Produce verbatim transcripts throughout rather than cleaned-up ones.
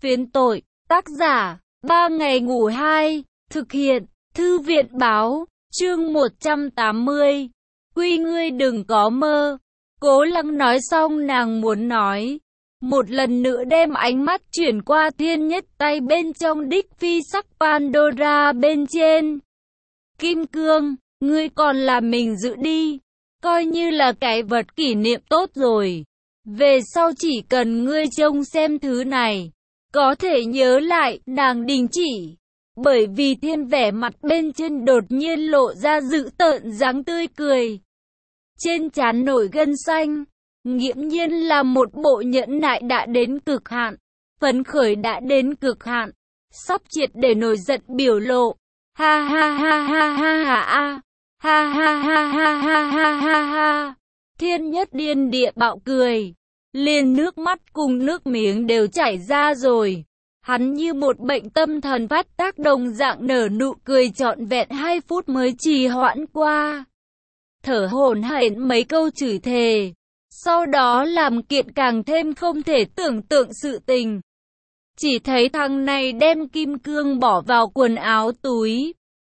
Phiến tội, tác giả, ba ngày ngủ hai, thực hiện, thư viện báo, chương một trăm tám mươi. Quy ngươi đừng có mơ. Cố Lăng nói xong nàng muốn nói. Một lần nữa đem ánh mắt chuyển qua thiên nhất tay bên trong đích phi sắc Pandora bên trên. Kim cương, ngươi còn là mình giữ đi. Coi như là cái vật kỷ niệm tốt rồi. Về sau chỉ cần ngươi trông xem thứ này. Có thể nhớ lại, nàng đình chỉ. Bởi vì thiên vẻ mặt bên trên đột nhiên lộ ra dữ tợn dáng tươi cười. Trên trán nổi gân xanh. Nghiễm nhiên là một bộ nhẫn nại đã đến cực hạn. Phấn khởi đã đến cực hạn. Sắp triệt để nổi giận biểu lộ. Ha ha ha ha ha ha ha. Ha ha ha ha ha ha ha ha. Thiên nhất điên địa bạo cười. Liền nước mắt cùng nước miếng đều chảy ra rồi. Hắn như một bệnh tâm thần phát tác đồng dạng nở nụ cười trọn vẹn hai phút mới trì hoãn qua. Thở hổn hển mấy câu chửi thề. Sau đó làm kiện càng thêm không thể tưởng tượng sự tình. Chỉ thấy thằng này đem kim cương bỏ vào quần áo túi.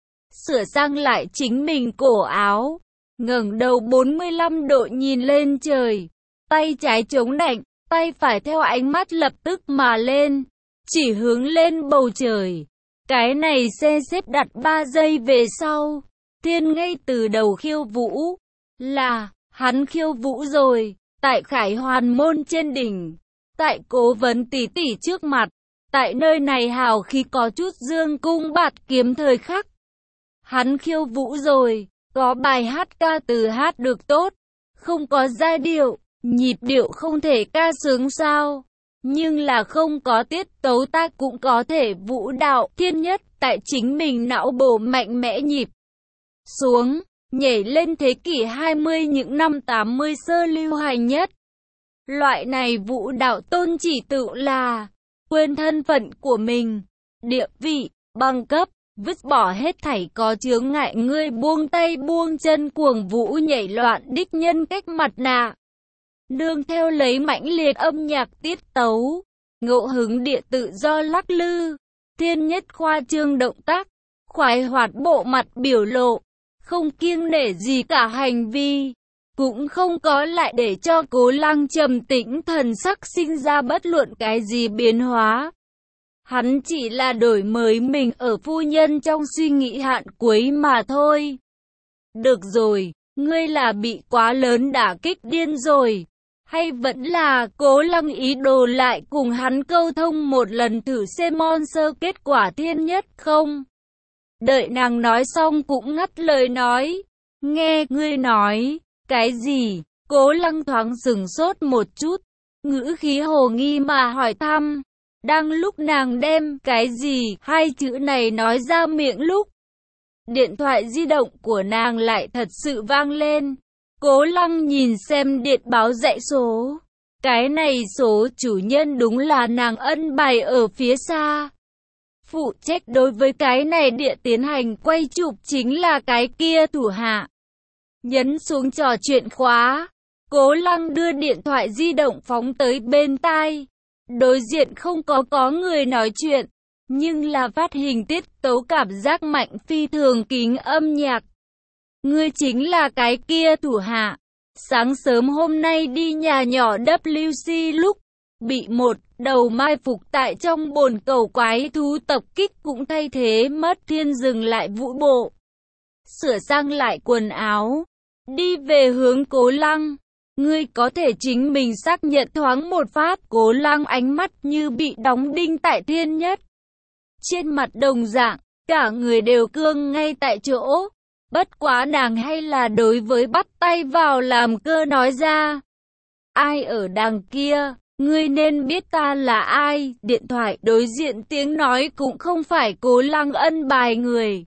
Sửa sang lại chính mình cổ áo. Ngẩng đầu bốn mươi lăm độ nhìn lên trời. Tay trái chống nạnh, tay phải theo ánh mắt lập tức mà lên. Chỉ hướng lên bầu trời. Cái này xe xếp đặt ba giây về sau. Thiên ngay từ đầu khiêu vũ. Là, hắn khiêu vũ rồi. Tại Khải Hoàn môn trên đỉnh. Tại Cố Vấn tỷ tỷ trước mặt. Tại nơi này hào khí có chút dương cung bạt kiếm thời khắc. Hắn khiêu vũ rồi. Có bài hát ca từ hát được tốt. Không có giai điệu. Nhịp điệu không thể ca sướng sao. Nhưng là không có tiết tấu ta cũng có thể vũ đạo. Thiên nhất tại chính mình não bộ mạnh mẽ nhịp xuống, nhảy lên thế kỷ hai mươi những năm tám mươi sơ lưu hành nhất. Loại này vũ đạo tôn chỉ tự là quên thân phận của mình, địa vị, bằng cấp, vứt bỏ hết thảy có chướng ngại, ngươi buông tay buông chân cuồng vũ nhảy loạn đích nhân cách mặt nạ. Nương theo lấy mãnh liệt âm nhạc tiết tấu, ngẫu hứng địa tự do lắc lư, thiên nhất khoa trương động tác, khoái hoạt bộ mặt biểu lộ, không kiêng nể gì cả hành vi, cũng không có lại để cho Cố Lăng trầm tĩnh thần sắc sinh ra bất luận cái gì biến hóa. Hắn chỉ là đổi mới mình ở phu nhân trong suy nghĩ hạn cuối mà thôi. Được rồi, ngươi là bị quá lớn đả kích điên rồi. Hay vẫn là Cố Lăng ý đồ lại cùng hắn câu thông một lần thử xem sơ kết quả thiên nhất không? Đợi nàng nói xong cũng ngắt lời nói. Nghe ngươi nói, cái gì? Cố Lăng thoáng sửng sốt một chút, ngữ khí hồ nghi mà hỏi thăm. Đang lúc nàng đem cái gì hai chữ này nói ra miệng lúc, điện thoại di động của nàng lại thật sự vang lên. Cố Lăng nhìn xem điện báo dãy số. Cái này số chủ nhân đúng là nàng ân bài ở phía xa. Phụ trách đối với cái này địa tiến hành quay chụp chính là cái kia thủ hạ. Nhấn xuống trò chuyện khóa. Cố Lăng đưa điện thoại di động phóng tới bên tai. Đối diện không có có người nói chuyện. Nhưng là phát hình tiết tấu cảm giác mạnh phi thường kính âm nhạc. Ngươi chính là cái kia thủ hạ. Sáng sớm hôm nay đi nhà nhỏ W C lúc bị một đầu mai phục tại trong bồn cầu quái thú tập kích cũng thay thế mất. Thiên dừng lại vũ bộ, sửa sang lại quần áo, đi về hướng Cố Lăng. Ngươi có thể chính mình xác nhận thoáng một phát. Cố Lăng ánh mắt như bị đóng đinh tại thiên nhất. Trên mặt đồng dạng, cả người đều cương ngay tại chỗ. Bất quá nàng hay là đối với bắt tay vào làm cơ nói ra. Ai ở đằng kia, ngươi nên biết ta là ai. Điện thoại đối diện tiếng nói cũng không phải Cố Lăng ân bài người.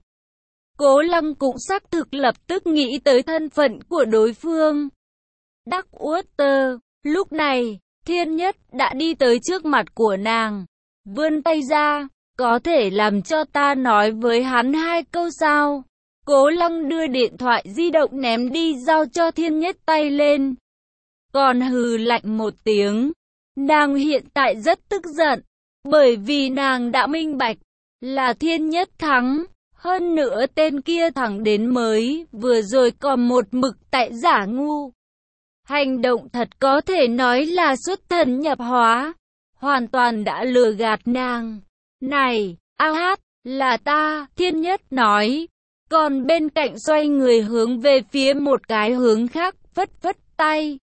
Cố Lăng cũng xác thực lập tức nghĩ tới thân phận của đối phương. Đắc Water, lúc này, thiên nhất đã đi tới trước mặt của nàng. Vươn tay ra, có thể làm cho ta nói với hắn hai câu sao? Cố Lăng đưa điện thoại di động ném đi giao cho thiên nhất tay lên. Còn hừ lạnh một tiếng. Nàng hiện tại rất tức giận. Bởi vì nàng đã minh bạch, là thiên nhất thắng. Hơn nữa tên kia thẳng đến mới, vừa rồi còn một mực tại giả ngu. Hành động thật có thể nói là xuất thần nhập hóa. Hoàn toàn đã lừa gạt nàng. Này, a hát, là ta, thiên nhất nói. Còn bên cạnh xoay người hướng về phía một cái hướng khác, phất phất tay.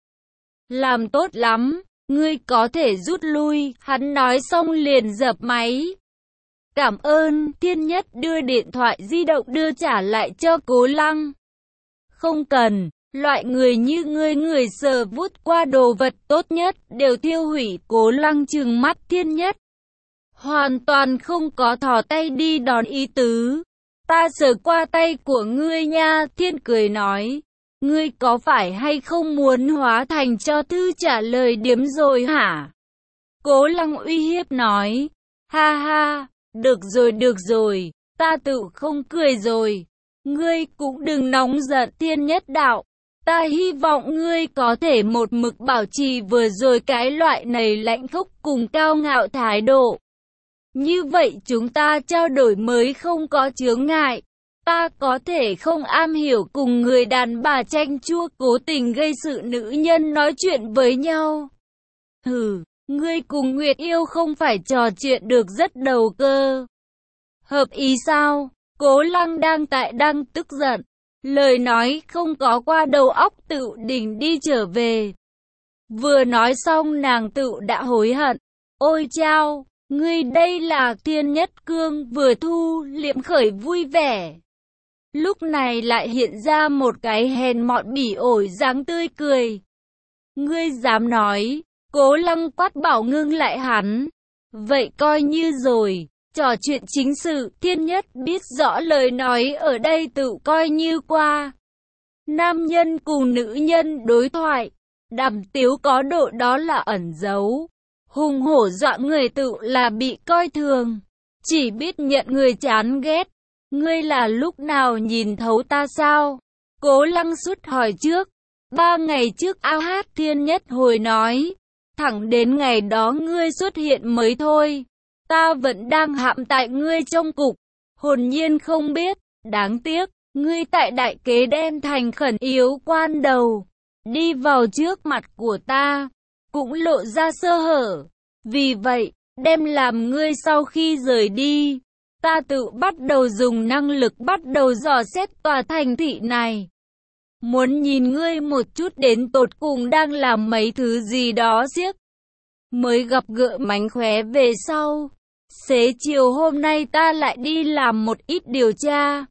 Làm tốt lắm, ngươi có thể rút lui, hắn nói xong liền dập máy. Cảm ơn, thiên nhất đưa điện thoại di động đưa trả lại cho Cố Lăng. Không cần, loại người như ngươi người sờ vút qua đồ vật tốt nhất đều tiêu hủy. Cố Lăng trừng mắt thiên nhất. Hoàn toàn không có thò tay đi đòn ý tứ. Ta sờ qua tay của ngươi nha, thiên cười nói. Ngươi có phải hay không muốn hóa thành cho thư trả lời điếm rồi hả? Cố Lăng uy hiếp nói. Ha ha, được rồi được rồi, ta tự không cười rồi. Ngươi cũng đừng nóng giận thiên nhất đạo. Ta hy vọng ngươi có thể một mực bảo trì vừa rồi cái loại này lãnh khốc cùng cao ngạo thái độ. Như vậy chúng ta trao đổi mới không có chướng ngại. Ta có thể không am hiểu cùng người đàn bà chanh chua cố tình gây sự nữ nhân nói chuyện với nhau. Hừ, ngươi cùng Nguyệt Yêu không phải trò chuyện được rất đầu cơ. Hợp ý sao? Cố Lăng đang tại đang tức giận. Lời nói không có qua đầu óc tự đỉnh đi trở về. Vừa nói xong nàng tự đã hối hận. Ôi chao, ngươi đây là thiên nhất cương vừa thu liệm khởi vui vẻ. Lúc này lại hiện ra một cái hèn mọn bỉ ổi dáng tươi cười. Ngươi dám nói, Cố Lăng quát bảo ngưng lại hắn. Vậy coi như rồi, trò chuyện chính sự, thiên nhất biết rõ lời nói ở đây tự coi như qua. Nam nhân cùng nữ nhân đối thoại, đàm tiếu có độ đó là ẩn giấu. Hùng hổ dọa người tự là bị coi thường, chỉ biết nhận người chán ghét. Ngươi là lúc nào nhìn thấu ta sao? Cố Lăng sút hỏi trước. Ba ngày trước a hát thiên nhất hồi nói. Thẳng đến ngày đó ngươi xuất hiện mới thôi. Ta vẫn đang hãm tại ngươi trong cục. Hồn nhiên không biết. Đáng tiếc, ngươi tại đại kế đem thành khẩn yếu quan đầu. Đi vào trước mặt của ta. Cũng lộ ra sơ hở. Vì vậy, đem làm ngươi sau khi rời đi. Ta tự bắt đầu dùng năng lực bắt đầu dò xét tòa thành thị này. Muốn nhìn ngươi một chút đến tột cùng đang làm mấy thứ gì đó xiếc. Mới gặp gỡ mánh khóe về sau. Xế chiều hôm nay ta lại đi làm một ít điều tra.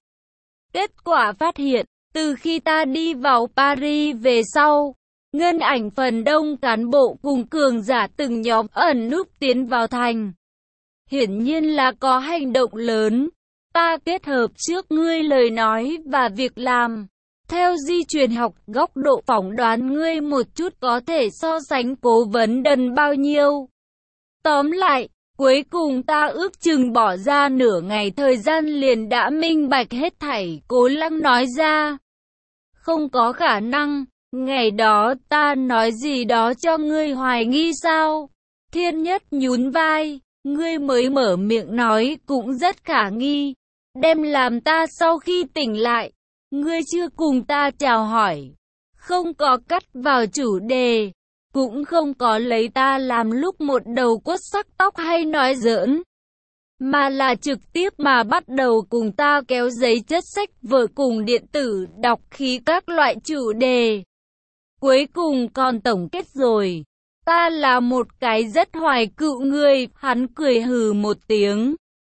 Kết quả phát hiện, từ khi ta đi vào Paris về sau, ngân ảnh phần đông cán bộ cùng cường giả từng nhóm ẩn núp tiến vào thành. Hiển nhiên là có hành động lớn. Ta kết hợp trước ngươi lời nói và việc làm. Theo di truyền học góc độ phỏng đoán ngươi một chút có thể so sánh Cố Vấn Đần bao nhiêu. Tóm lại, cuối cùng ta ước chừng bỏ ra nửa ngày thời gian liền đã minh bạch hết thảy. Cố Lăng nói ra. Không có khả năng, ngày đó ta nói gì đó cho ngươi hoài nghi sao? Thiên nhất nhún vai. Ngươi mới mở miệng nói cũng rất khả nghi. Đem làm ta sau khi tỉnh lại. Ngươi chưa cùng ta chào hỏi. Không có cắt vào chủ đề. Cũng không có lấy ta làm lúc một đầu quất sắc tóc hay nói giỡn. Mà là trực tiếp mà bắt đầu cùng ta kéo giấy chất sách vở cùng điện tử đọc khí các loại chủ đề. Cuối cùng còn tổng kết rồi. Ta là một cái rất hoài cựu người, hắn cười hừ một tiếng.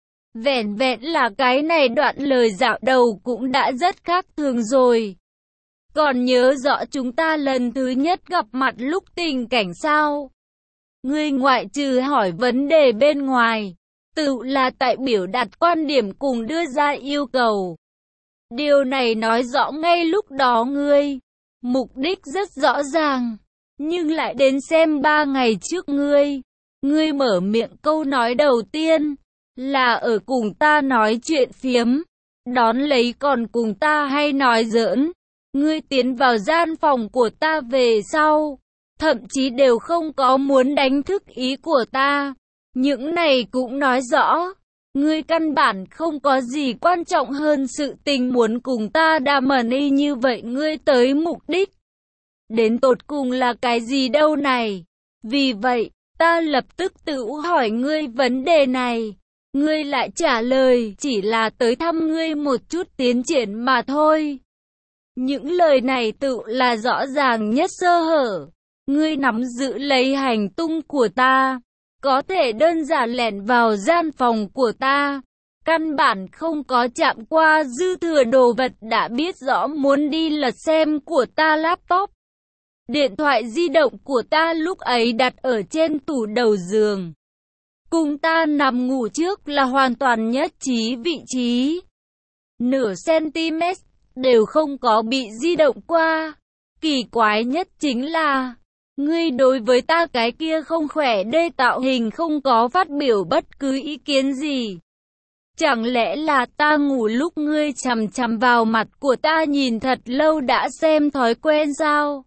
Vẻn vẹn là cái này đoạn lời dạo đầu cũng đã rất khác thường rồi. Còn nhớ rõ chúng ta lần thứ nhất gặp mặt lúc tình cảnh sao? Ngươi ngoại trừ hỏi vấn đề bên ngoài, tự là tại biểu đạt quan điểm cùng đưa ra yêu cầu. Điều này nói rõ ngay lúc đó ngươi, mục đích rất rõ ràng. Nhưng lại đến xem ba ngày trước ngươi, ngươi mở miệng câu nói đầu tiên, là ở cùng ta nói chuyện phiếm, đón lấy còn cùng ta hay nói giỡn. Ngươi tiến vào gian phòng của ta về sau, thậm chí đều không có muốn đánh thức ý của ta. Những này cũng nói rõ, ngươi căn bản không có gì quan trọng hơn sự tình muốn cùng ta đàm y như vậy ngươi tới mục đích. Đến tột cùng là cái gì đâu này? Vì vậy, ta lập tức tự hỏi ngươi vấn đề này. Ngươi lại trả lời chỉ là tới thăm ngươi một chút tiến triển mà thôi. Những lời này tự là rõ ràng nhất sơ hở. Ngươi nắm giữ lấy hành tung của ta. Có thể đơn giản lẻn vào gian phòng của ta. Căn bản không có chạm qua dư thừa đồ vật đã biết rõ muốn đi lật xem của ta laptop. Điện thoại di động của ta lúc ấy đặt ở trên tủ đầu giường. Cùng ta nằm ngủ trước là hoàn toàn nhất trí vị trí. Nửa cm đều không có bị di động qua. Kỳ quái nhất chính là, ngươi đối với ta cái kia không khỏe đê tạo hình không có phát biểu bất cứ ý kiến gì. Chẳng lẽ là ta ngủ lúc ngươi chằm chằm vào mặt của ta nhìn thật lâu đã xem thói quen sao?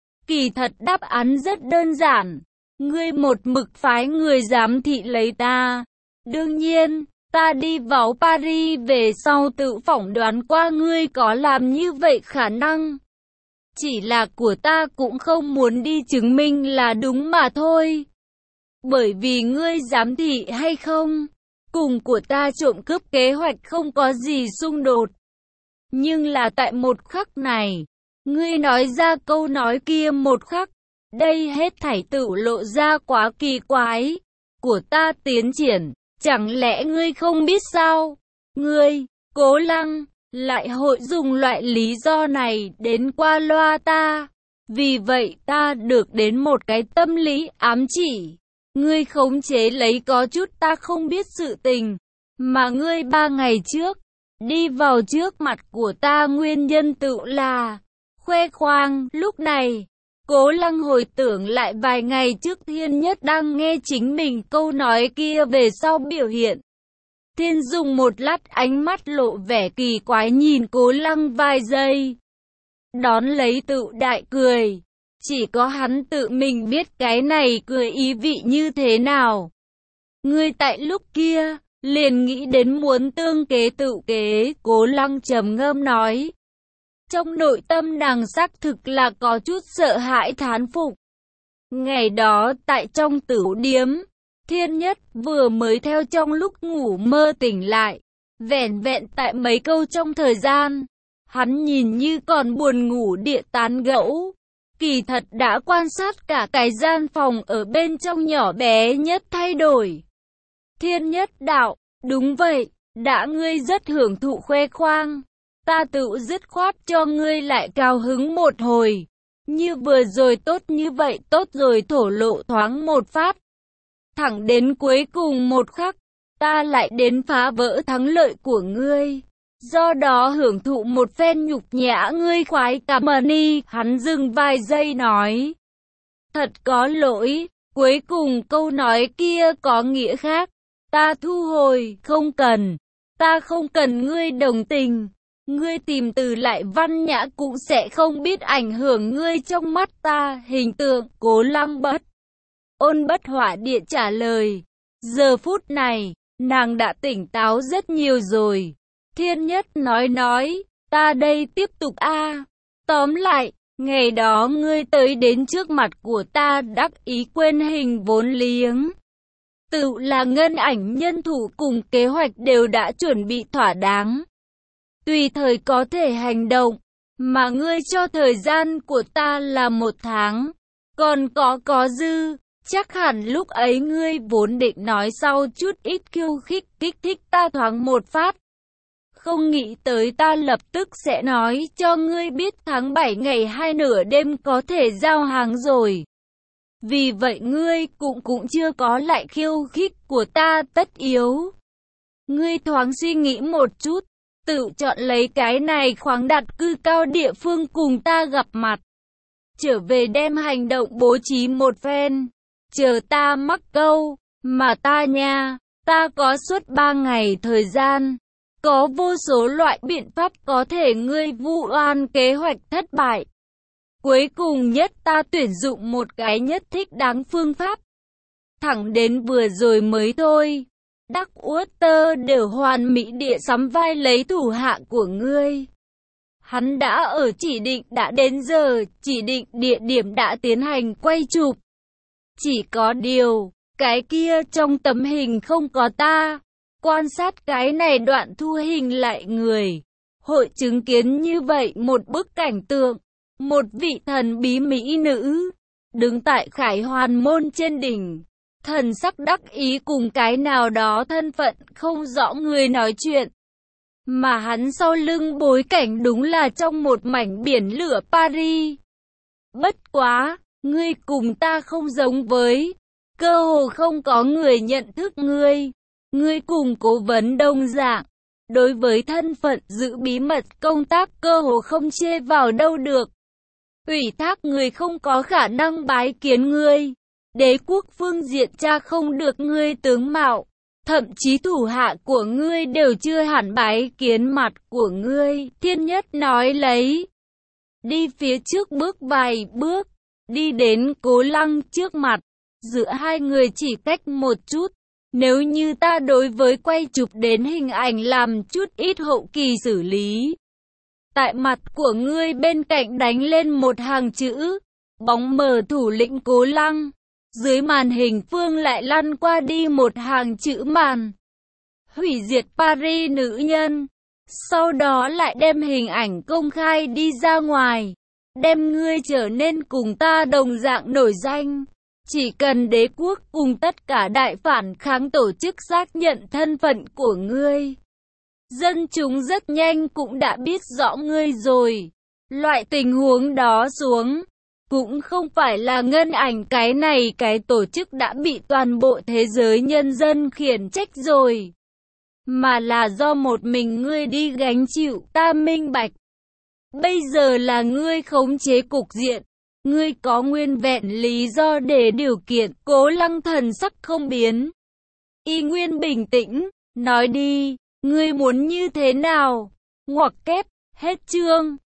Kỳ thật đáp án rất đơn giản. Ngươi một mực phái người giám thị lấy ta. Đương nhiên, ta đi vào Paris về sau tự phỏng đoán qua ngươi có làm như vậy khả năng. Chỉ là của ta cũng không muốn đi chứng minh là đúng mà thôi. Bởi vì ngươi giám thị hay không, cùng của ta trộm cướp kế hoạch không có gì xung đột. Nhưng là tại một khắc này, ngươi nói ra câu nói kia một khắc, đây hết thảy tự lộ ra quá kỳ quái. Của ta tiến triển, chẳng lẽ ngươi không biết sao? Ngươi, Cố Lăng, lại hội dùng loại lý do này đến qua loa ta. Vì vậy ta được đến một cái tâm lý ám chỉ. Ngươi khống chế lấy có chút ta không biết sự tình, mà ngươi ba ngày trước, đi vào trước mặt của ta nguyên nhân tự là khoe khoang. Lúc này, Cố Lăng hồi tưởng lại vài ngày trước Thiên Nhất đang nghe chính mình câu nói kia về sau biểu hiện. Thiên dùng một lát ánh mắt lộ vẻ kỳ quái nhìn Cố Lăng vài giây. Đón lấy tự đại cười. Chỉ có hắn tự mình biết cái này cười ý vị như thế nào. Ngươi tại lúc kia, liền nghĩ đến muốn tương kế tự kế, Cố Lăng trầm ngâm nói. Trong nội tâm nàng xác thực là có chút sợ hãi thán phục. Ngày đó tại trong tử điếm, Thiên Nhất vừa mới theo trong lúc ngủ mơ tỉnh lại. Vẻn vẹn tại mấy câu trong thời gian, hắn nhìn như còn buồn ngủ địa tán gẫu. Kỳ thật đã quan sát cả cái gian phòng ở bên trong nhỏ bé nhất thay đổi. Thiên Nhất đạo, đúng vậy, đã ngươi rất hưởng thụ khoe khoang. Ta tự dứt khoát cho ngươi lại cao hứng một hồi. Như vừa rồi tốt như vậy tốt rồi thổ lộ thoáng một phát. Thẳng đến cuối cùng một khắc, ta lại đến phá vỡ thắng lợi của ngươi. Do đó hưởng thụ một phen nhục nhã ngươi khoái cảm ơn. Hắn dừng vài giây nói. Thật có lỗi, cuối cùng câu nói kia có nghĩa khác. Ta thu hồi, không cần. Ta không cần ngươi đồng tình. Ngươi tìm từ lại văn nhã cũng sẽ không biết ảnh hưởng ngươi trong mắt ta. Hình tượng, Cố Lăng bất ôn bất hỏa địa trả lời. Giờ phút này, nàng đã tỉnh táo rất nhiều rồi. Thiên Nhất nói nói, ta đây tiếp tục a. Tóm lại, ngày đó ngươi tới đến trước mặt của ta đắc ý quên hình vốn liếng. Tự là ngân ảnh nhân thủ cùng kế hoạch đều đã chuẩn bị thỏa đáng. Tùy thời có thể hành động, mà ngươi cho thời gian của ta là một tháng. Còn có có dư, chắc hẳn lúc ấy ngươi vốn định nói sau chút ít khiêu khích kích thích ta thoáng một phát. Không nghĩ tới ta lập tức sẽ nói cho ngươi biết tháng bảy ngày hai nửa đêm có thể giao hàng rồi. Vì vậy ngươi cũng cũng chưa có lại khiêu khích của ta tất yếu. Ngươi thoáng suy nghĩ một chút, tự chọn lấy cái này khoáng đặt cư cao địa phương cùng ta gặp mặt. Trở về đem hành động bố trí một phen. Chờ ta mắc câu, mà ta nha, ta có suốt ba ngày thời gian. Có vô số loại biện pháp có thể ngươi vu oan kế hoạch thất bại. Cuối cùng nhất ta tuyển dụng một cái nhất thích đáng phương pháp. thẳng đến vừa rồi mới thôi. Đắc Uất Tơ đều hoàn mỹ địa sắm vai lấy thủ hạ của ngươi. Hắn đã ở chỉ định đã đến giờ, chỉ định địa điểm đã tiến hành quay chụp. Chỉ có điều, cái kia trong tấm hình không có ta. Quan sát cái này đoạn thu hình lại người. Hội chứng kiến như vậy một bức cảnh tượng. Một vị thần bí mỹ nữ, đứng tại Khải Hoàn môn trên đỉnh. Thần sắc đắc ý cùng cái nào đó thân phận không rõ người nói chuyện. Mà hắn sau lưng bối cảnh đúng là trong một mảnh biển lửa Paris. Bất quá, ngươi cùng ta không giống với. Cơ hồ không có người nhận thức ngươi. Ngươi cùng Cố Vấn đồng dạng. Đối với thân phận giữ bí mật công tác cơ hồ không chê vào đâu được. Ủy thác người không có khả năng bái kiến ngươi. Đế quốc phương diện tra không được ngươi tướng mạo. Thậm chí thủ hạ của ngươi đều chưa hẳn bái kiến mặt của ngươi. Thiên Nhất nói lấy. Đi phía trước bước vài bước. Đi đến Cố Lăng trước mặt. Giữa hai người chỉ cách một chút. Nếu như ta đối với quay chụp đến hình ảnh làm chút ít hậu kỳ xử lý. Tại mặt của ngươi bên cạnh đánh lên một hàng chữ. Bóng mờ thủ lĩnh Cố Lăng. Dưới màn hình phương lại lăn qua đi một hàng chữ màn. Hủy diệt Paris nữ nhân. Sau đó lại đem hình ảnh công khai đi ra ngoài. Đem ngươi trở nên cùng ta đồng dạng nổi danh. Chỉ cần đế quốc cùng tất cả đại phản kháng tổ chức xác nhận thân phận của ngươi. Dân chúng rất nhanh cũng đã biết rõ ngươi rồi. Loại tình huống đó xuống. Cũng không phải là ngân ảnh cái này cái tổ chức đã bị toàn bộ thế giới nhân dân khiển trách rồi. Mà là do một mình ngươi đi gánh chịu, ta minh bạch. Bây giờ là ngươi khống chế cục diện. Ngươi có nguyên vẹn lý do để điều kiện. Cố Lăng thần sắc không biến. Y nguyên bình tĩnh, nói đi, ngươi muốn như thế nào? Ngoặc kép, hết chương.